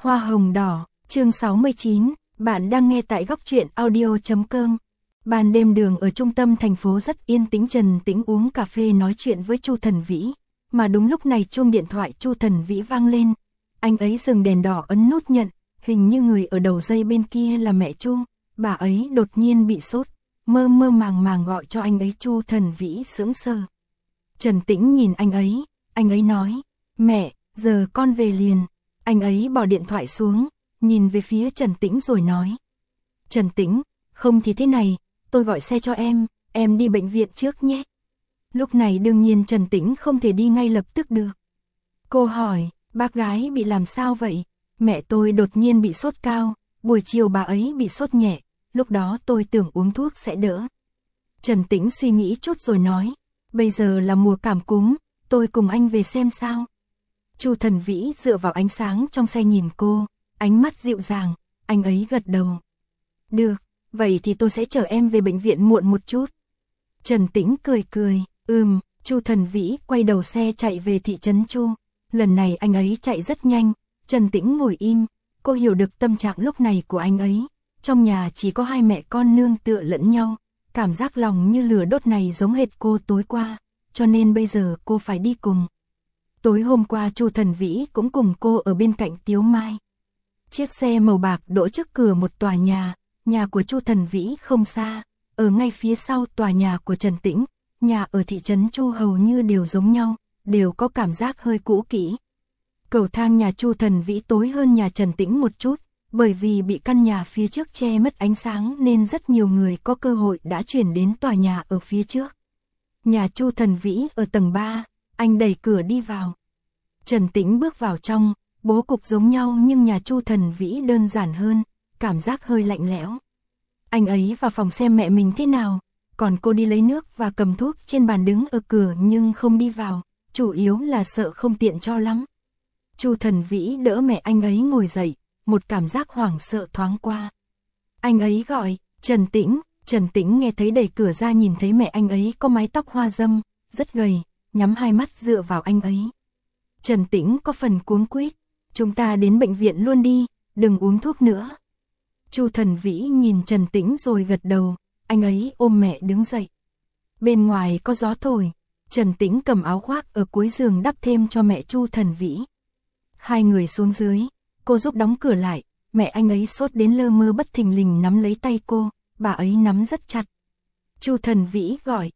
Hoa hồng đỏ, chương 69, bạn đang nghe tại góc truyện audio.com. Ban đêm đường ở trung tâm thành phố rất yên tĩnh, Trần Tĩnh uống cà phê nói chuyện với Chu Thần Vĩ, mà đúng lúc này chuông điện thoại Chu Thần Vĩ vang lên. Anh ấy dừng đèn đỏ ấn nút nhận, hình như người ở đầu dây bên kia là mẹ Chu, bà ấy đột nhiên bị sốt, mơ mơ màng màng gọi cho anh ấy. Chu Thần Vĩ sững sờ. Trần Tĩnh nhìn anh ấy nói, mẹ, giờ con về liền. Anh ấy bỏ điện thoại xuống, nhìn về phía Trần Tĩnh rồi nói. Trần Tĩnh, không thì thế này, tôi gọi xe cho em đi bệnh viện trước nhé. Lúc này đương nhiên Trần Tĩnh không thể đi ngay lập tức được. Cô hỏi, bác gái bị làm sao vậy? Mẹ tôi đột nhiên bị sốt cao, buổi chiều bà ấy bị sốt nhẹ, lúc đó tôi tưởng uống thuốc sẽ đỡ. Trần Tĩnh suy nghĩ chút rồi nói, bây giờ là mùa cảm cúm, tôi cùng anh về xem sao. Chu Thần Vĩ dựa vào ánh sáng trong xe nhìn cô, ánh mắt dịu dàng, anh ấy gật đầu. Được, vậy thì tôi sẽ chở em về bệnh viện muộn một chút. Trần Tĩnh cười, Chu Thần Vĩ quay đầu xe chạy về thị trấn Chu. Lần này anh ấy chạy rất nhanh, Trần Tĩnh ngồi im, cô hiểu được tâm trạng lúc này của anh ấy. Trong nhà chỉ có hai mẹ con nương tựa lẫn nhau, cảm giác lòng như lửa đốt này giống hệt cô tối qua, cho nên bây giờ cô phải đi cùng. Tối hôm qua Chu Thần Vĩ cũng cùng cô ở bên cạnh Tiếu Mai. Chiếc xe màu bạc đỗ trước cửa một tòa nhà của Chu Thần Vĩ không xa, ở ngay phía sau tòa nhà của Trần Tĩnh. Nhà ở thị trấn Chu hầu như đều giống nhau, đều có cảm giác hơi cũ kỹ. Cầu thang nhà Chu Thần Vĩ tối hơn nhà Trần Tĩnh một chút, bởi vì bị căn nhà phía trước che mất ánh sáng nên rất nhiều người có cơ hội đã chuyển đến tòa nhà ở phía trước. Nhà Chu Thần Vĩ ở tầng 3, anh đẩy cửa đi vào. Trần Tĩnh bước vào trong, bố cục giống nhau nhưng nhà Chu Thần Vĩ đơn giản hơn, cảm giác hơi lạnh lẽo. Anh ấy vào phòng xem mẹ mình thế nào, còn cô đi lấy nước và cầm thuốc trên bàn đứng ở cửa nhưng không đi vào, chủ yếu là sợ không tiện cho lắm. Chu Thần Vĩ đỡ mẹ anh ấy ngồi dậy, một cảm giác hoảng sợ thoáng qua. Anh ấy gọi, Trần Tĩnh nghe thấy đẩy cửa ra nhìn thấy mẹ anh ấy có mái tóc hoa dâm, rất gầy, nhắm hai mắt dựa vào anh ấy. Trần Tĩnh có phần cuống quýt, chúng ta đến bệnh viện luôn đi, đừng uống thuốc nữa. Chu Thần Vĩ nhìn Trần Tĩnh rồi gật đầu, anh ấy ôm mẹ đứng dậy. Bên ngoài có gió thổi, Trần Tĩnh cầm áo khoác ở cuối giường đắp thêm cho mẹ Chu Thần Vĩ. Hai người xuống dưới, cô giúp đóng cửa lại, mẹ anh ấy sốt đến lơ mơ bất thình lình nắm lấy tay cô, bà ấy nắm rất chặt. Chu Thần Vĩ gọi,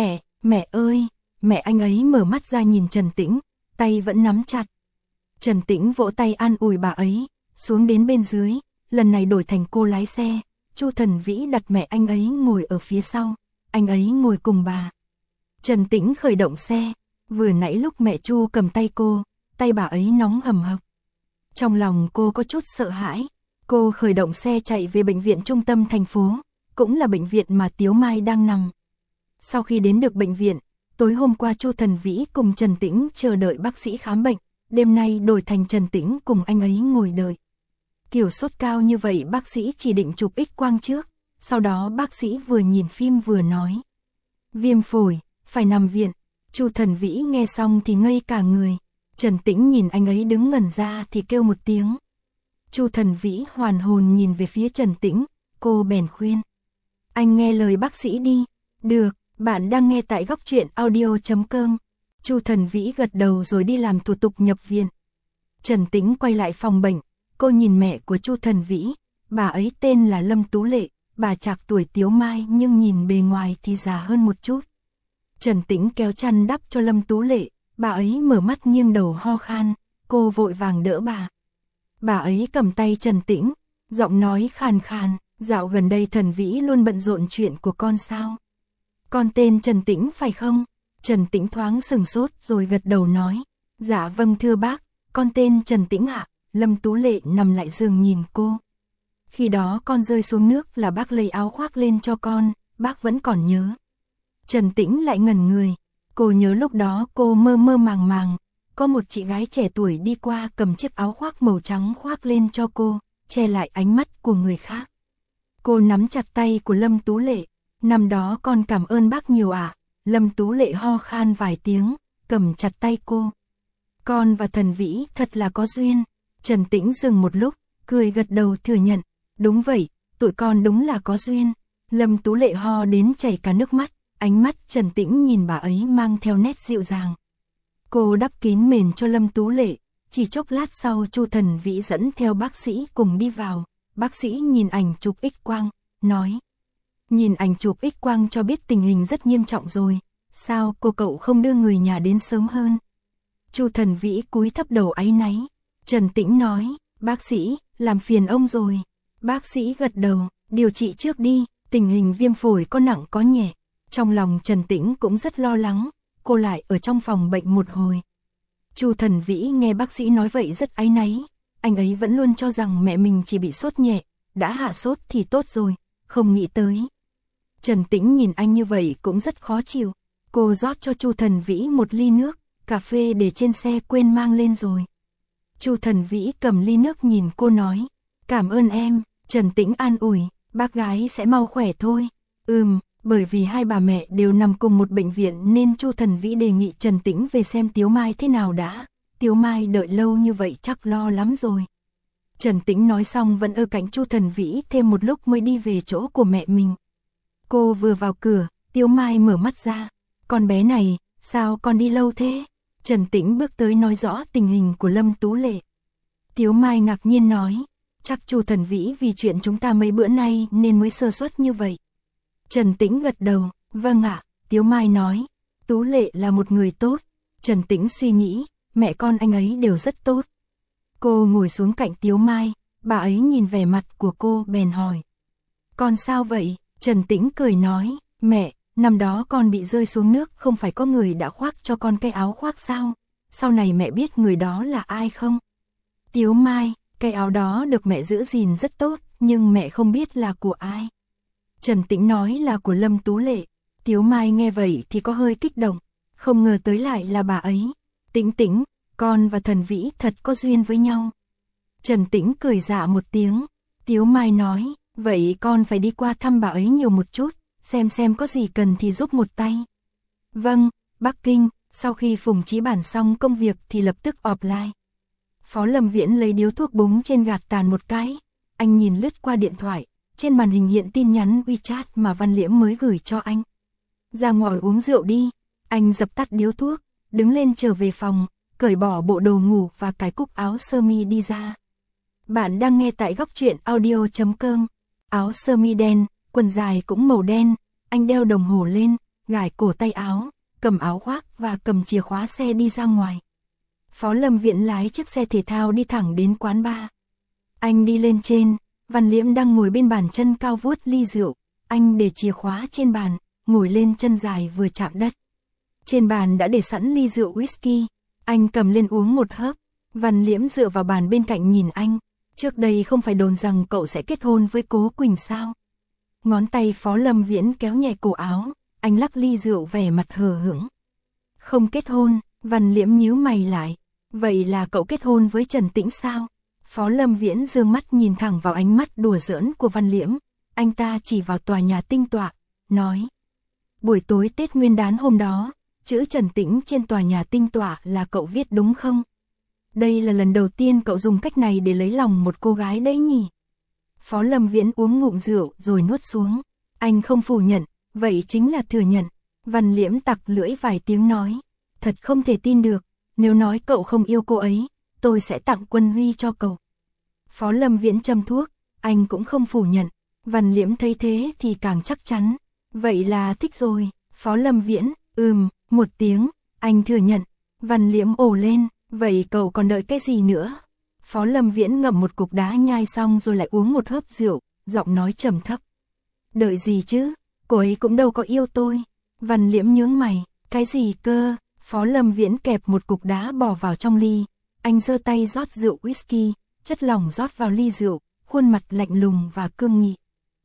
mẹ ơi, mẹ anh ấy mở mắt ra nhìn Trần Tĩnh, tay vẫn nắm chặt. Trần Tĩnh vỗ tay an ủi bà ấy, xuống đến bên dưới, lần này đổi thành cô lái xe, Chu Thần Vĩ đặt mẹ anh ấy ngồi ở phía sau, anh ấy ngồi cùng bà. Trần Tĩnh khởi động xe, vừa nãy lúc mẹ Chu cầm tay cô, tay bà ấy nóng hầm hập. Trong lòng cô có chút sợ hãi, cô khởi động xe chạy về bệnh viện trung tâm thành phố, cũng là bệnh viện mà Tiếu Mai đang nằm. Sau khi đến được bệnh viện, tối hôm qua Chu Thần Vĩ cùng Trần Tĩnh chờ đợi bác sĩ khám bệnh, đêm nay đổi thành Trần Tĩnh cùng anh ấy ngồi đợi. Kiểu sốt cao như vậy bác sĩ chỉ định chụp X-quang trước, sau đó bác sĩ vừa nhìn phim vừa nói. Viêm phổi, phải nằm viện. Chu Thần Vĩ nghe xong thì ngây cả người, Trần Tĩnh nhìn anh ấy đứng ngẩn ra thì kêu một tiếng. Chu Thần Vĩ hoàn hồn nhìn về phía Trần Tĩnh, cô bèn khuyên. Anh nghe lời bác sĩ đi. Được, bạn đang nghe tại góc truyện audio.com. Chu Thần Vĩ gật đầu rồi đi làm thủ tục nhập viện. Trần Tĩnh quay lại phòng bệnh, cô nhìn mẹ của Chu Thần Vĩ, bà ấy tên là Lâm Tú Lệ, bà trạc tuổi Tiếu Mai nhưng nhìn bề ngoài thì già hơn một chút. Trần Tĩnh kéo chăn đắp cho Lâm Tú Lệ, bà ấy mở mắt nghiêng đầu ho khan, cô vội vàng đỡ bà. Bà ấy cầm tay Trần Tĩnh, giọng nói khàn khàn, dạo gần đây Thần Vĩ luôn bận rộn chuyện của con sao? Con tên Trần Tĩnh phải không? Trần Tĩnh thoáng sừng sốt rồi gật đầu nói, dạ vâng thưa bác, con tên Trần Tĩnh ạ. Lâm Tú Lệ nằm lại giường nhìn cô. Khi đó con rơi xuống nước là bác lấy áo khoác lên cho con, bác vẫn còn nhớ. Trần Tĩnh lại ngẩn người, cô nhớ lúc đó cô mơ mơ màng màng, có một chị gái trẻ tuổi đi qua cầm chiếc áo khoác màu trắng khoác lên cho cô, che lại ánh mắt của người khác. Cô nắm chặt tay của Lâm Tú Lệ, năm đó con cảm ơn bác nhiều ạ. Lâm Tú Lệ ho khan vài tiếng, cầm chặt tay cô. Con và Thần Vĩ thật là có duyên. Trần Tĩnh dừng một lúc, cười gật đầu thừa nhận, đúng vậy, tụi con đúng là có duyên. Lâm Tú Lệ ho đến chảy cả nước mắt, ánh mắt Trần Tĩnh nhìn bà ấy mang theo nét dịu dàng. Cô đắp kín mền cho Lâm Tú Lệ, chỉ chốc lát sau Chu Thần Vĩ dẫn theo bác sĩ cùng đi vào. Bác sĩ nhìn ảnh chụp X-quang, nói. Nhìn ảnh chụp X-quang cho biết tình hình rất nghiêm trọng rồi, sao cô cậu không đưa người nhà đến sớm hơn? Chu Thần Vĩ cúi thấp đầu áy náy. Trần Tĩnh nói, bác sĩ, làm phiền ông rồi. Bác sĩ gật đầu, điều trị trước đi, tình hình viêm phổi có nặng có nhẹ. Trong lòng Trần Tĩnh cũng rất lo lắng, cô lại ở trong phòng bệnh một hồi. Chu Thần Vĩ nghe bác sĩ nói vậy rất áy náy, anh ấy vẫn luôn cho rằng mẹ mình chỉ bị sốt nhẹ, đã hạ sốt thì tốt rồi, không nghĩ tới. Trần Tĩnh nhìn anh như vậy cũng rất khó chịu, cô rót cho Chu Thần Vĩ một ly nước, cà phê để trên xe quên mang lên rồi. Chu Thần Vĩ cầm ly nước nhìn cô nói, cảm ơn em. Trần Tĩnh an ủi, bác gái sẽ mau khỏe thôi. Bởi vì hai bà mẹ đều nằm cùng một bệnh viện nên Chu Thần Vĩ đề nghị Trần Tĩnh về xem Tiếu Mai thế nào đã. Tiếu Mai đợi lâu như vậy chắc lo lắm rồi. Trần Tĩnh nói xong vẫn ở cạnh Chu Thần Vĩ thêm một lúc mới đi về chỗ của mẹ mình. Cô vừa vào cửa, Tiếu Mai mở mắt ra. Con bé này, sao con đi lâu thế? Trần Tĩnh bước tới nói rõ tình hình của Lâm Tú Lệ. Tiếu Mai ngạc nhiên nói, chắc Chu Thần Vĩ vì chuyện chúng ta mấy bữa nay nên mới sơ suất như vậy. Trần Tĩnh gật đầu, vâng ạ. Tiếu Mai nói, Tú Lệ là một người tốt. Trần Tĩnh suy nghĩ, mẹ con anh ấy đều rất tốt. Cô ngồi xuống cạnh Tiếu Mai, bà ấy nhìn vẻ mặt của cô bèn hỏi. Con sao vậy? Trần Tĩnh cười nói, mẹ, năm đó con bị rơi xuống nước không phải có người đã khoác cho con cái áo khoác sao? Sau này mẹ biết người đó là ai không? Tiếu Mai, cái áo đó được mẹ giữ gìn rất tốt, nhưng mẹ không biết là của ai. Trần Tĩnh nói là của Lâm Tú Lệ. Tiếu Mai nghe vậy thì có hơi kích động, không ngờ tới lại là bà ấy. Tĩnh Tĩnh, con và Thần Vĩ thật có duyên với nhau. Trần Tĩnh cười dạ một tiếng. Tiếu Mai nói, vậy con phải đi qua thăm bà ấy nhiều một chút, xem có gì cần thì giúp một tay. Vâng, Bắc Kinh, sau khi Phùng Chí Bản xong công việc thì lập tức offline. Phó Lâm Viễn lấy điếu thuốc búng trên gạt tàn một cái. Anh nhìn lướt qua điện thoại, trên màn hình hiện tin nhắn WeChat mà Văn Liễm mới gửi cho anh. Ra ngoài uống rượu đi. Anh dập tắt điếu thuốc, đứng lên trở về phòng, cởi bỏ bộ đồ ngủ và cái cúc áo sơ mi đi ra. Bạn đang nghe tại góc truyện audio.com. Áo sơ mi đen, quần dài cũng màu đen, anh đeo đồng hồ lên, gài cổ tay áo, cầm áo khoác và cầm chìa khóa xe đi ra ngoài. Phó Lâm Viễn lái chiếc xe thể thao đi thẳng đến quán bar. Anh đi lên trên, Văn Liễm đang ngồi bên bàn chân cao vuốt ly rượu, anh để chìa khóa trên bàn, ngồi lên chân dài vừa chạm đất. Trên bàn đã để sẵn ly rượu whisky, anh cầm lên uống một hớp. Văn Liễm dựa vào bàn bên cạnh nhìn anh, trước đây không phải đồn rằng cậu sẽ kết hôn với Cố Quỳnh sao? Ngón tay Phó Lâm Viễn kéo nhẹ cổ áo, anh lắc ly rượu vẻ mặt hờ hững. Không kết hôn, Văn Liễm nhíu mày lại, vậy là cậu kết hôn với Trần Tĩnh sao? Phó Lâm Viễn dương mắt nhìn thẳng vào ánh mắt đùa giỡn của Văn Liễm, anh ta chỉ vào tòa nhà tinh tọa, nói. Buổi tối Tết Nguyên Đán hôm đó, chữ Trần Tĩnh trên tòa nhà tinh tọa là cậu viết đúng không? Đây là lần đầu tiên cậu dùng cách này để lấy lòng một cô gái đấy nhỉ? Phó Lâm Viễn uống ngụm rượu rồi nuốt xuống, anh không phủ nhận, vậy chính là thừa nhận. Văn Liễm tặc lưỡi vài tiếng nói, thật không thể tin được, nếu nói cậu không yêu cô ấy, tôi sẽ tặng Quân Huy cho cậu. Phó Lâm Viễn châm thuốc, anh cũng không phủ nhận. Văn Liễm thấy thế thì càng chắc chắn, vậy là thích rồi. Phó Lâm Viễn, một tiếng, anh thừa nhận. Văn Liễm ồ lên, vậy cậu còn đợi cái gì nữa? Phó Lâm Viễn ngậm một cục đá nhai xong rồi lại uống một hớp rượu, giọng nói trầm thấp. Đợi gì chứ, cô ấy cũng đâu có yêu tôi. Văn Liễm nhướng mày, cái gì cơ? Phó Lâm Viễn kẹp một cục đá bỏ vào trong ly, anh giơ tay rót rượu whisky, chất lỏng rót vào ly rượu, khuôn mặt lạnh lùng và cương nghị.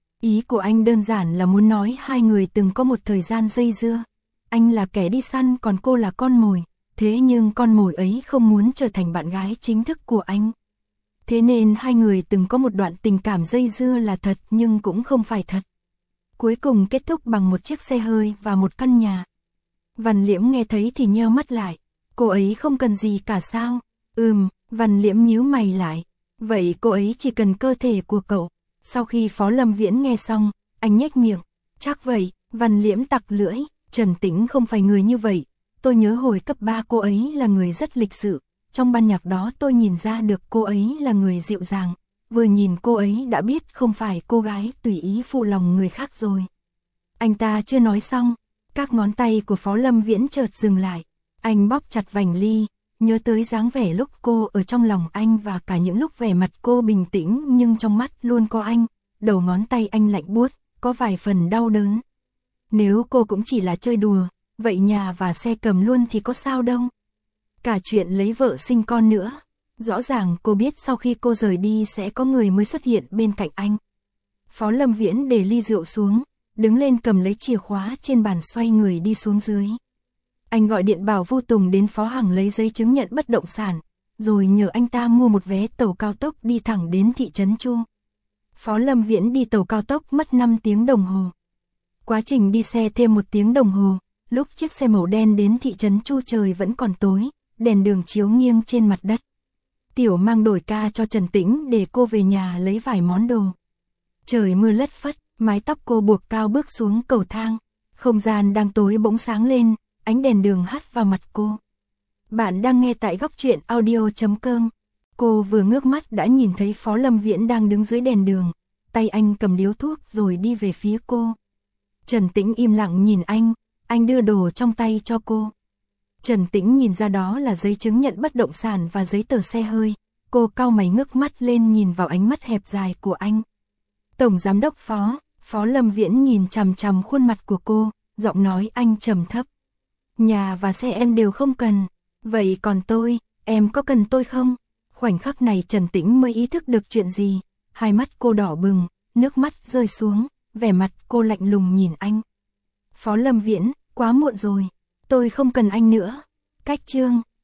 Ý của anh đơn giản là muốn nói hai người từng có một thời gian dây dưa. Anh là kẻ đi săn còn cô là con mồi, thế nhưng con mồi ấy không muốn trở thành bạn gái chính thức của anh. Thế nên hai người từng có một đoạn tình cảm dây dưa là thật nhưng cũng không phải thật. Cuối cùng kết thúc bằng một chiếc xe hơi và một căn nhà. Văn Liễm nghe thấy thì nheo mắt lại, cô ấy không cần gì cả sao? Văn Liễm nhíu mày lại. Vậy cô ấy chỉ cần cơ thể của cậu. Sau khi Phó Lâm Viễn nghe xong, anh nhếch miệng. Chắc vậy, Văn Liễm tặc lưỡi. Trần Tĩnh không phải người như vậy. Tôi nhớ hồi cấp 3 cô ấy là người rất lịch sự. Trong ban nhạc đó tôi nhìn ra được cô ấy là người dịu dàng. Vừa nhìn cô ấy đã biết không phải cô gái tùy ý phụ lòng người khác rồi. Anh ta chưa nói xong, các ngón tay của Phó Lâm Viễn chợt dừng lại. Anh bóp chặt vành ly, nhớ tới dáng vẻ lúc cô ở trong lòng anh và cả những lúc vẻ mặt cô bình tĩnh nhưng trong mắt luôn có anh. Đầu ngón tay anh lạnh buốt, có vài phần đau đớn. Nếu cô cũng chỉ là chơi đùa, vậy nhà và xe cầm luôn thì có sao đâu. Cả chuyện lấy vợ sinh con nữa. Rõ ràng cô biết sau khi cô rời đi sẽ có người mới xuất hiện bên cạnh anh. Phó Lâm Viễn để ly rượu xuống, đứng lên cầm lấy chìa khóa trên bàn xoay người đi xuống dưới. Anh gọi điện bảo Vu Tùng đến Phó Hằng lấy giấy chứng nhận bất động sản, rồi nhờ anh ta mua một vé tàu cao tốc đi thẳng đến thị trấn Chu. Phó Lâm Viễn đi tàu cao tốc mất 5 tiếng đồng hồ. Quá trình đi xe thêm 1 tiếng đồng hồ, lúc chiếc xe màu đen đến thị trấn Chu trời vẫn còn tối, đèn đường chiếu nghiêng trên mặt đất. Tiểu Mang đổi ca cho Trần Tĩnh để cô về nhà lấy vài món đồ. Trời mưa lất phất, mái tóc cô buộc cao bước xuống cầu thang. Không gian đang tối bỗng sáng lên, ánh đèn đường hắt vào mặt cô. Bạn đang nghe tại góc truyện audio.com. Cô vừa ngước mắt đã nhìn thấy Phó Lâm Viễn đang đứng dưới đèn đường. Tay anh cầm điếu thuốc rồi đi về phía cô. Trần Tĩnh im lặng nhìn anh đưa đồ trong tay cho cô. Trần Tĩnh nhìn ra đó là giấy chứng nhận bất động sản và giấy tờ xe hơi. Cô cau mày ngước mắt lên nhìn vào ánh mắt hẹp dài của anh. Tổng giám đốc Phó Lâm Viễn nhìn chằm chằm khuôn mặt của cô, giọng nói anh trầm thấp. Nhà và xe em đều không cần, vậy còn tôi, em có cần tôi không? Khoảnh khắc này Trần Tĩnh mới ý thức được chuyện gì, hai mắt cô đỏ bừng, nước mắt rơi xuống, vẻ mặt cô lạnh lùng nhìn anh. Phó Lâm Viễn, quá muộn rồi, tôi không cần anh nữa. Cách chương